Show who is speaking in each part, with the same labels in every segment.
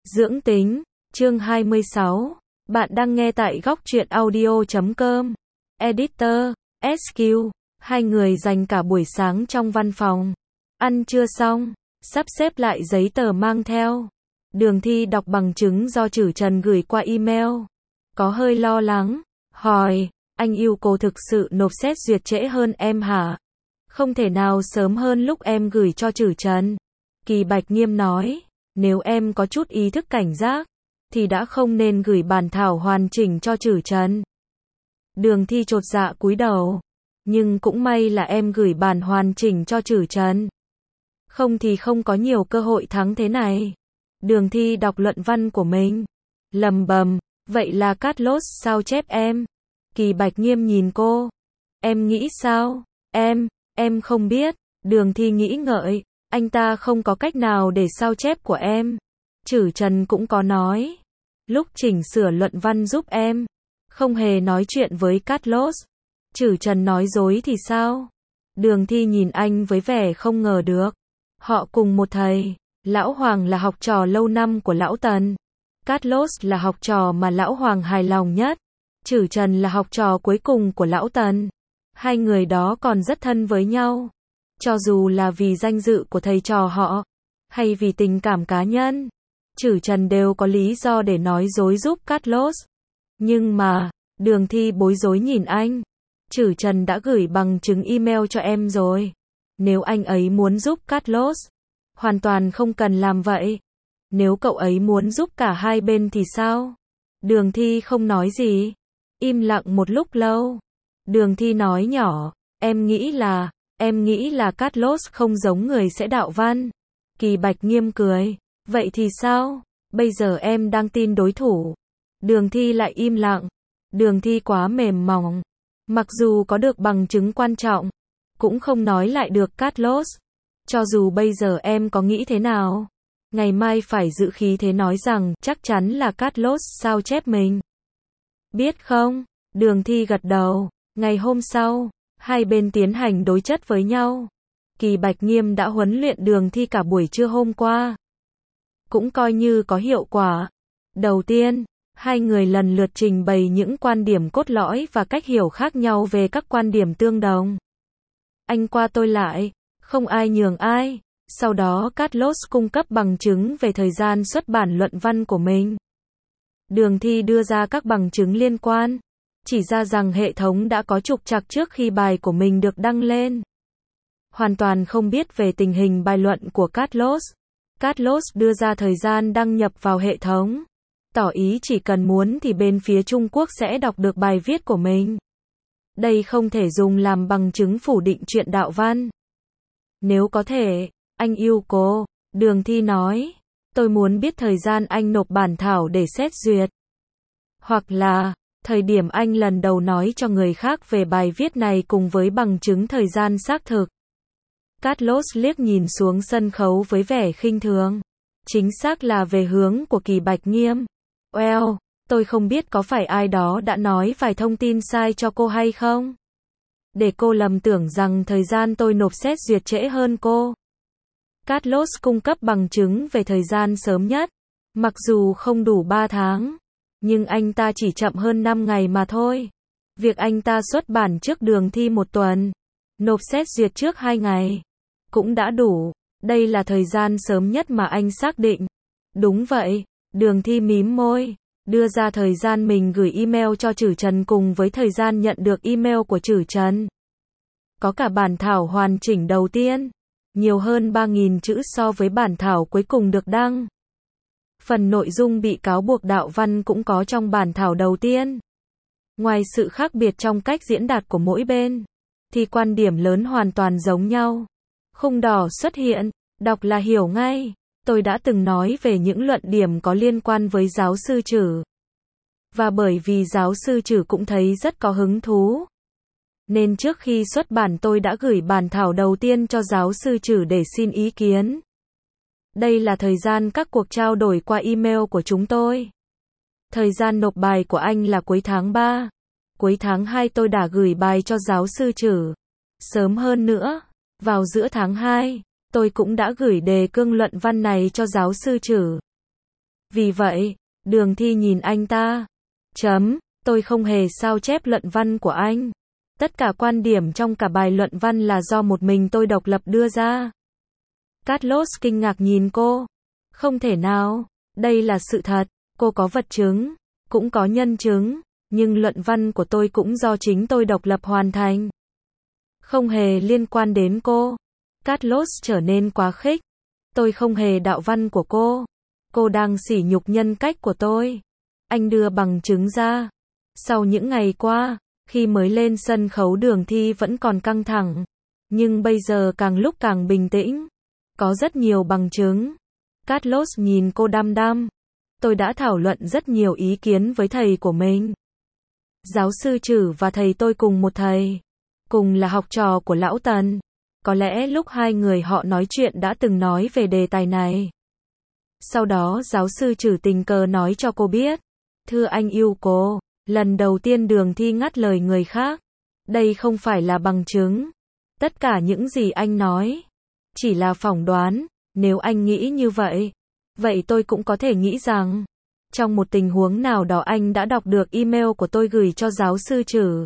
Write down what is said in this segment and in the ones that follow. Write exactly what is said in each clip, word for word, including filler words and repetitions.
Speaker 1: Dưỡng tính, chương hai mươi sáu. Bạn đang nghe tại góc truyện audio chấm com. Editor, ét quy. Hai người dành cả buổi sáng trong văn phòng. Ăn trưa xong, sắp xếp lại giấy tờ mang theo. Đường Thi đọc bằng chứng do Trử Trần gửi qua email. Có hơi lo lắng, hỏi, anh yêu cô thực sự nộp xét duyệt trễ hơn em hả? Không thể nào sớm hơn lúc em gửi cho Trử Trần. Kỳ Bạch nghiêm nói, nếu em có chút ý thức cảnh giác, thì đã không nên gửi bản thảo hoàn chỉnh cho Trử Trần. Đường Thi chột dạ cúi đầu, nhưng cũng may là em gửi bản hoàn chỉnh cho Trử Trần. Không thì không có nhiều cơ hội thắng thế này. Đường Thi đọc luận văn của mình, lầm bầm, vậy là Carlos sao chép em? Kỳ Bạch nghiêm nhìn cô, em nghĩ sao? Em, em không biết. Đường Thi nghĩ ngợi, anh ta không có cách nào để sao chép của em. Trử Trần cũng có nói, lúc chỉnh sửa luận văn giúp em, không hề nói chuyện với Carlos. Trử Trần nói dối thì sao? Đường Thi nhìn anh với vẻ không ngờ được. Họ cùng một thầy, Lão Hoàng là học trò lâu năm của Lão Tần. Carlos là học trò mà Lão Hoàng hài lòng nhất. Trử Trần là học trò cuối cùng của Lão Tần. Hai người đó còn rất thân với nhau. Cho dù là vì danh dự của thầy trò họ, hay vì tình cảm cá nhân, Trử Trần đều có lý do để nói dối giúp Carlos. Nhưng mà, Đường Thi bối rối nhìn anh. Trử Trần đã gửi bằng chứng email cho em rồi. Nếu anh ấy muốn giúp Carlos, hoàn toàn không cần làm vậy. Nếu cậu ấy muốn giúp cả hai bên thì sao? Đường Thi không nói gì. Im lặng một lúc lâu. Đường Thi nói nhỏ, em nghĩ là, em nghĩ là Carlos không giống người sẽ đạo văn. Kỳ Bạch nghiêm cười, vậy thì sao? Bây giờ em đang tin đối thủ. Đường Thi lại im lặng. Đường Thi quá mềm mỏng. Mặc dù có được bằng chứng quan trọng, cũng không nói lại được Carlos. Cho dù bây giờ em có nghĩ thế nào, ngày mai phải giữ khí thế nói rằng chắc chắn là Carlos sao chép mình. Biết không? Đường Thi gật đầu. Ngày hôm sau, hai bên tiến hành đối chất với nhau. Kỳ Bạch nghiêm đã huấn luyện Đường Thi cả buổi trưa hôm qua. Cũng coi như có hiệu quả. Đầu tiên, hai người lần lượt trình bày những quan điểm cốt lõi và cách hiểu khác nhau về các quan điểm tương đồng. Anh qua tôi lại, không ai nhường ai. Sau đó Carlos cung cấp bằng chứng về thời gian xuất bản luận văn của mình. Đường Thi đưa ra các bằng chứng liên quan, chỉ ra rằng hệ thống đã có trục trặc trước khi bài của mình được đăng lên. Hoàn toàn không biết về tình hình bài luận của Carlos. Carlos đưa ra thời gian đăng nhập vào hệ thống, tỏ ý chỉ cần muốn thì bên phía Trung Quốc sẽ đọc được bài viết của mình. Đây không thể dùng làm bằng chứng phủ định chuyện đạo văn. Nếu có thể, anh yêu cô, Đường Thi nói. Tôi muốn biết thời gian anh nộp bản thảo để xét duyệt. Hoặc là, thời điểm anh lần đầu nói cho người khác về bài viết này cùng với bằng chứng thời gian xác thực. Carlos liếc nhìn xuống sân khấu với vẻ khinh thường. Chính xác là về hướng của Kỳ Bạch nghiêm. Well, tôi không biết có phải ai đó đã nói vài thông tin sai cho cô hay không? Để cô lầm tưởng rằng thời gian tôi nộp xét duyệt trễ hơn cô. Carlos cung cấp bằng chứng về thời gian sớm nhất. Mặc dù không đủ ba tháng, nhưng anh ta chỉ chậm hơn năm ngày mà thôi. Việc anh ta xuất bản trước Đường Thi một tuần, nộp xét duyệt trước hai ngày, cũng đã đủ. Đây là thời gian sớm nhất mà anh xác định. Đúng vậy. Đường Thi mím môi, đưa ra thời gian mình gửi email cho Trử Trần cùng với thời gian nhận được email của Trử Trần. Có cả bản thảo hoàn chỉnh đầu tiên, nhiều hơn ba nghìn chữ so với bản thảo cuối cùng được đăng. Phần nội dung bị cáo buộc đạo văn cũng có trong bản thảo đầu tiên. Ngoài sự khác biệt trong cách diễn đạt của mỗi bên, thì quan điểm lớn hoàn toàn giống nhau. Khung đỏ xuất hiện, đọc là hiểu ngay. Tôi đã từng nói về những luận điểm có liên quan với giáo sư Trử. Và bởi vì giáo sư Trử cũng thấy rất có hứng thú, nên trước khi xuất bản tôi đã gửi bản thảo đầu tiên cho giáo sư Trử để xin ý kiến. Đây là thời gian các cuộc trao đổi qua email của chúng tôi. Thời gian nộp bài của anh là cuối tháng ba. Cuối tháng hai tôi đã gửi bài cho giáo sư Trử. Sớm hơn nữa, vào giữa tháng hai, tôi cũng đã gửi đề cương luận văn này cho giáo sư Trử. Vì vậy, Đường Thi nhìn anh ta. Chấm, tôi không hề sao chép luận văn của anh. Tất cả quan điểm trong cả bài luận văn là do một mình tôi độc lập đưa ra. Carlos kinh ngạc nhìn cô. Không thể nào, đây là sự thật, cô có vật chứng, cũng có nhân chứng, nhưng luận văn của tôi cũng do chính tôi độc lập hoàn thành. Không hề liên quan đến cô. Carlos trở nên quá khích. Tôi không hề đạo văn của cô. Cô đang sỉ nhục nhân cách của tôi. Anh đưa bằng chứng ra. Sau những ngày qua, khi mới lên sân khấu Đường Thi vẫn còn căng thẳng. Nhưng bây giờ càng lúc càng bình tĩnh. Có rất nhiều bằng chứng. Carlos nhìn cô đăm đăm. Tôi đã thảo luận rất nhiều ý kiến với thầy của mình. Giáo sư Trử và thầy tôi cùng một thầy. Cùng là học trò của Lão Tần. Có lẽ lúc hai người họ nói chuyện đã từng nói về đề tài này. Sau đó giáo sư Trử tình cờ nói cho cô biết. Thưa anh yêu cô. Lần đầu tiên Đường Thi ngắt lời người khác. Đây không phải là bằng chứng. Tất cả những gì anh nói chỉ là phỏng đoán. Nếu anh nghĩ như vậy, vậy tôi cũng có thể nghĩ rằng trong một tình huống nào đó anh đã đọc được email của tôi gửi cho giáo sư Trử.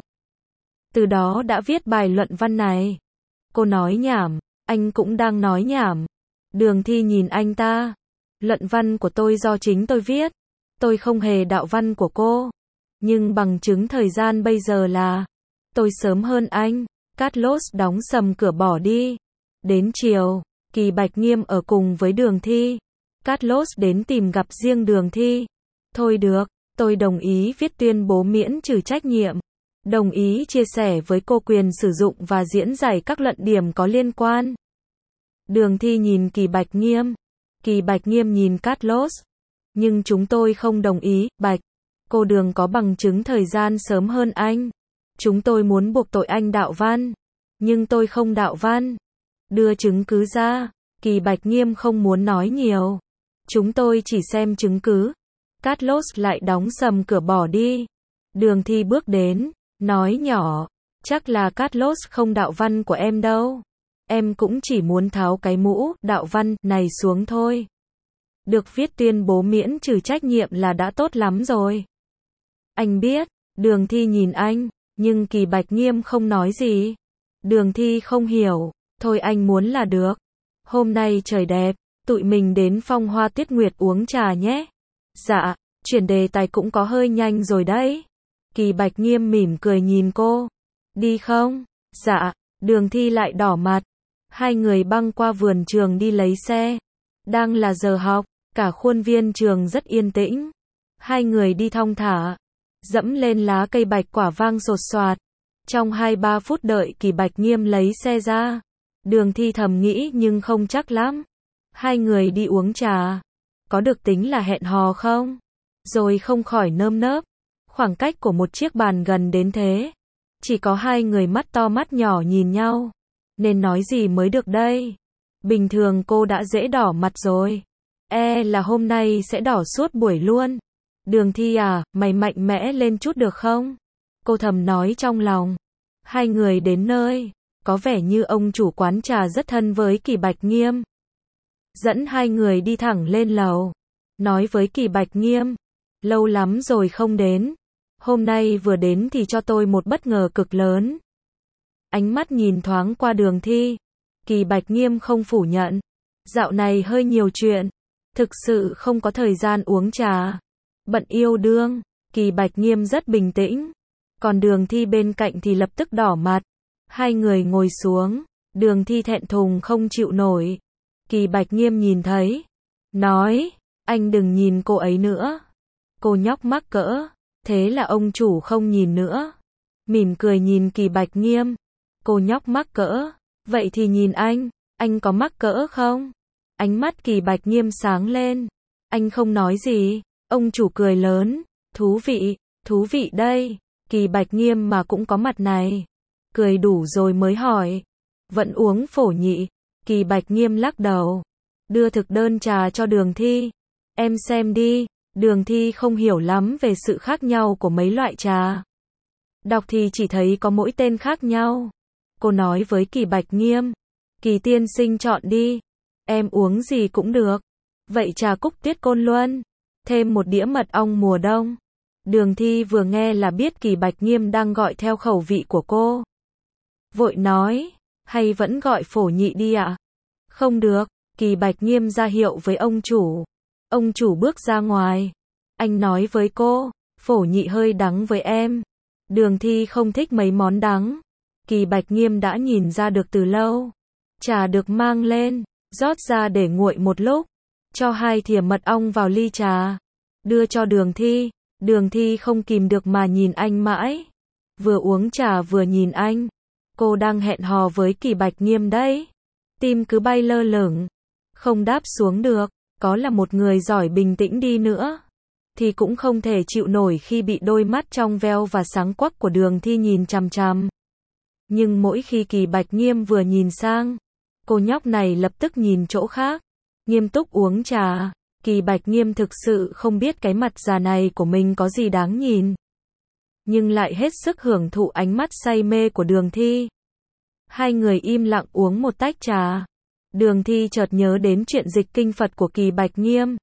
Speaker 1: Từ đó đã viết bài luận văn này. Cô nói nhảm, anh cũng đang nói nhảm. Đường Thi nhìn anh ta. Luận văn của tôi do chính tôi viết. Tôi không hề đạo văn của cô. Nhưng bằng chứng thời gian bây giờ là tôi sớm hơn anh. Carlos đóng sầm cửa bỏ đi. Đến chiều, Kỳ Bạch Nghiêm ở cùng với Đường Thi. Carlos đến tìm gặp riêng Đường Thi. Thôi được, tôi đồng ý viết tuyên bố miễn trừ trách nhiệm. Đồng ý chia sẻ với cô quyền sử dụng và diễn giải các luận điểm có liên quan. Đường Thi nhìn Kỳ Bạch Nghiêm. Kỳ Bạch Nghiêm nhìn Carlos. Nhưng chúng tôi không đồng ý, Bạch. Cô Đường có bằng chứng thời gian sớm hơn anh. Chúng tôi muốn buộc tội anh đạo văn. Nhưng tôi không đạo văn. Đưa chứng cứ ra. Kỳ Bạch Nghiêm không muốn nói nhiều. Chúng tôi chỉ xem chứng cứ. Carlos lại đóng sầm cửa bỏ đi. Đường Thi bước đến, nói nhỏ. Chắc là Carlos không đạo văn của em đâu. Em cũng chỉ muốn tháo cái mũ đạo văn này xuống thôi. Được viết tuyên bố miễn trừ trách nhiệm là đã tốt lắm rồi. Anh biết. Đường Thi nhìn anh, nhưng Kỳ Bạch Nghiêm không nói gì. Đường Thi không hiểu. Thôi anh muốn là được. Hôm nay trời đẹp, tụi mình đến Phong Hoa Tuyết Nguyệt uống trà nhé. Dạ, chuyển đề tài cũng có hơi nhanh rồi đấy. Kỳ Bạch Nghiêm mỉm cười nhìn cô. Đi không? Dạ, Đường Thi lại đỏ mặt. Hai người băng qua vườn trường đi lấy xe. Đang là giờ học, cả khuôn viên trường rất yên tĩnh. Hai người đi thong thả, dẫm lên lá cây bạch quả vang sột soạt. Trong hai ba phút đợi Kỳ Bạch Nghiêm lấy xe ra. Đường Thi thầm nghĩ nhưng không chắc lắm. Hai người đi uống trà. Có được tính là hẹn hò không? Rồi không khỏi nơm nớp. Khoảng cách của một chiếc bàn gần đến thế. Chỉ có hai người mắt to mắt nhỏ nhìn nhau. Nên nói gì mới được đây? Bình thường cô đã dễ đỏ mặt rồi. E là hôm nay sẽ đỏ suốt buổi luôn. Đường Thi à, mày mạnh mẽ lên chút được không? Cô thầm nói trong lòng. Hai người đến nơi. Có vẻ như ông chủ quán trà rất thân với Kỳ Bạch Nghiêm. Dẫn hai người đi thẳng lên lầu. Nói với Kỳ Bạch Nghiêm. Lâu lắm rồi không đến. Hôm nay vừa đến thì cho tôi một bất ngờ cực lớn. Ánh mắt nhìn thoáng qua Đường Thi. Kỳ Bạch Nghiêm không phủ nhận. Dạo này hơi nhiều chuyện. Thực sự không có thời gian uống trà. Bận yêu đương. Kỳ Bạch Nghiêm rất bình tĩnh. Còn Đường Thi bên cạnh thì lập tức đỏ mặt. Hai người ngồi xuống. Đường Thi thẹn thùng không chịu nổi. Kỳ Bạch Nghiêm nhìn thấy. Nói. Anh đừng nhìn cô ấy nữa. Cô nhóc mắc cỡ. Thế là ông chủ không nhìn nữa. Mỉm cười nhìn Kỳ Bạch Nghiêm. Cô nhóc mắc cỡ. Vậy thì nhìn anh. Anh có mắc cỡ không? Ánh mắt Kỳ Bạch Nghiêm sáng lên. Anh không nói gì. Ông chủ cười lớn. Thú vị. Thú vị đây. Kỳ Bạch Nghiêm mà cũng có mặt này. Cười đủ rồi mới hỏi. Vẫn uống phổ nhị. Kỳ Bạch Nghiêm lắc đầu. Đưa thực đơn trà cho Đường Thi. Em xem đi. Đường Thi không hiểu lắm về sự khác nhau của mấy loại trà. Đọc thì chỉ thấy có mỗi tên khác nhau. Cô nói với Kỳ Bạch Nghiêm. Kỳ tiên sinh chọn đi. Em uống gì cũng được. Vậy trà cúc Tuyết Côn Luân. thêm một đĩa mật ong mùa đông. Đường Thi vừa nghe là biết Kỳ Bạch Nghiêm đang gọi theo khẩu vị của cô. Vội nói, hay vẫn gọi Phổ Nhị đi ạ? Không được, Kỳ Bạch Nghiêm ra hiệu với ông chủ. Ông chủ bước ra ngoài. Anh nói với cô, Phổ Nhị hơi đắng với em. Đường Thi không thích mấy món đắng. Kỳ Bạch Nghiêm đã nhìn ra được từ lâu. Trà được mang lên, rót ra để nguội một lúc. Cho hai thìa mật ong vào ly trà. Đưa cho Đường Thi. Đường Thi không kìm được mà nhìn anh mãi. Vừa uống trà vừa nhìn anh. Cô đang hẹn hò với Kỳ Bạch Nghiêm đấy. Tim cứ bay lơ lửng. Không đáp xuống được. Có là một người giỏi bình tĩnh đi nữa thì cũng không thể chịu nổi khi bị đôi mắt trong veo và sáng quắc của Đường Thi nhìn chằm chằm. Nhưng mỗi khi Kỳ Bạch Nghiêm vừa nhìn sang, cô nhóc này lập tức nhìn chỗ khác, nghiêm túc uống trà. Kỳ Bạch Nghiêm thực sự không biết cái mặt già này của mình có gì đáng nhìn, nhưng lại hết sức hưởng thụ ánh mắt say mê của Đường Thi. Hai người im lặng uống một tách trà. Đường Thi chợt nhớ đến chuyện dịch kinh Phật của Kỳ Bạch Nghiêm.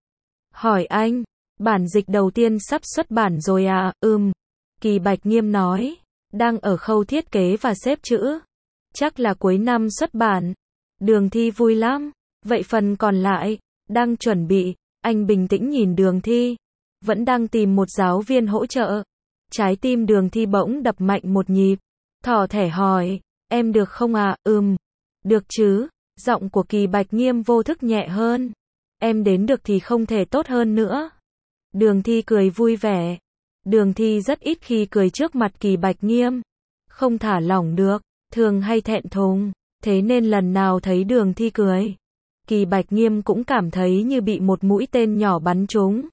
Speaker 1: Hỏi anh, bản dịch đầu tiên sắp xuất bản rồi à? Ừm. Kỳ Bạch Nghiêm nói, đang ở khâu thiết kế và xếp chữ. Chắc là cuối năm xuất bản. Đường Thi vui lắm. Vậy phần còn lại, đang chuẩn bị. Anh bình tĩnh nhìn Đường Thi. Vẫn đang tìm một giáo viên hỗ trợ. Trái tim Đường Thi bỗng đập mạnh một nhịp. Thỏ thẻ hỏi, em được không à? Ừm. Được chứ. Giọng của Kỳ Bạch Nghiêm vô thức nhẹ hơn. Em đến được thì không thể tốt hơn nữa. Đường Thi cười vui vẻ. Đường Thi rất ít khi cười trước mặt Kỳ Bạch Nghiêm. Không thả lỏng được, thường hay thẹn thùng. Thế nên lần nào thấy Đường Thi cười, Kỳ Bạch Nghiêm cũng cảm thấy như bị một mũi tên nhỏ bắn trúng.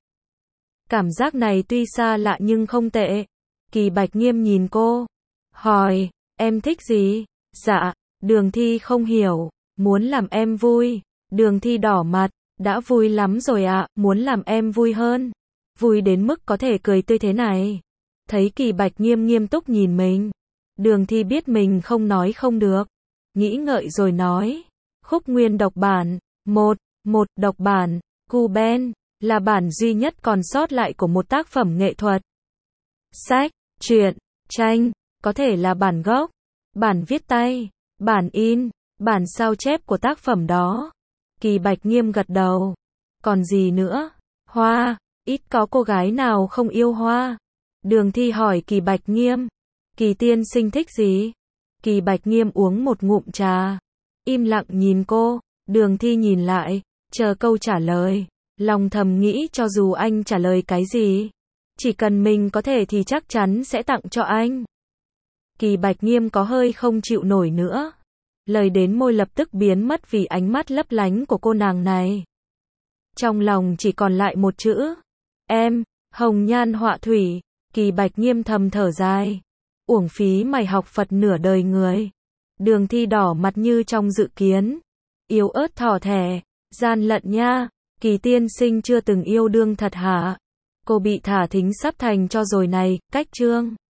Speaker 1: Cảm giác này tuy xa lạ nhưng không tệ. Kỳ Bạch Nghiêm nhìn cô. Hỏi, em thích gì? Dạ, Đường Thi không hiểu. Muốn làm em vui. Đường Thi đỏ mặt. Đã vui lắm rồi ạ, à, muốn làm em vui hơn. Vui đến mức có thể cười tươi thế này. Thấy Kỳ Bạch Nghiêm nghiêm túc nhìn mình. Đường Thi biết mình không nói không được. Nghĩ ngợi rồi nói. Khúc nguyên độc bản. Một. Một độc bản. Cuben. Là bản duy nhất còn sót lại của một tác phẩm nghệ thuật. Sách, truyện, tranh. Có thể là bản gốc. Bản viết tay. Bản in. Bản sao chép của tác phẩm đó. Kỳ Bạch Nghiêm gật đầu. Còn gì nữa? Hoa. Ít có cô gái nào không yêu hoa. Đường Thi hỏi Kỳ Bạch Nghiêm. Kỳ tiên sinh thích gì? Kỳ Bạch Nghiêm uống một ngụm trà. Im lặng nhìn cô. Đường Thi nhìn lại. Chờ câu trả lời. Lòng thầm nghĩ cho dù anh trả lời cái gì, chỉ cần mình có thể thì chắc chắn sẽ tặng cho anh. Kỳ Bạch Nghiêm có hơi không chịu nổi nữa. Lời đến môi lập tức biến mất vì ánh mắt lấp lánh của cô nàng này. Trong lòng chỉ còn lại một chữ. Em, hồng nhan họa thủy. Kỳ Bạch Nghiêm thầm thở dài. Uổng phí mày học Phật nửa đời người. Đường Thi đỏ mặt như trong dự kiến. Yếu ớt thỏ thẻ. Gian lận nha. Kỳ tiên sinh chưa từng yêu đương thật hả? Cô bị thả thính sắp thành cho rồi này. Cách chương.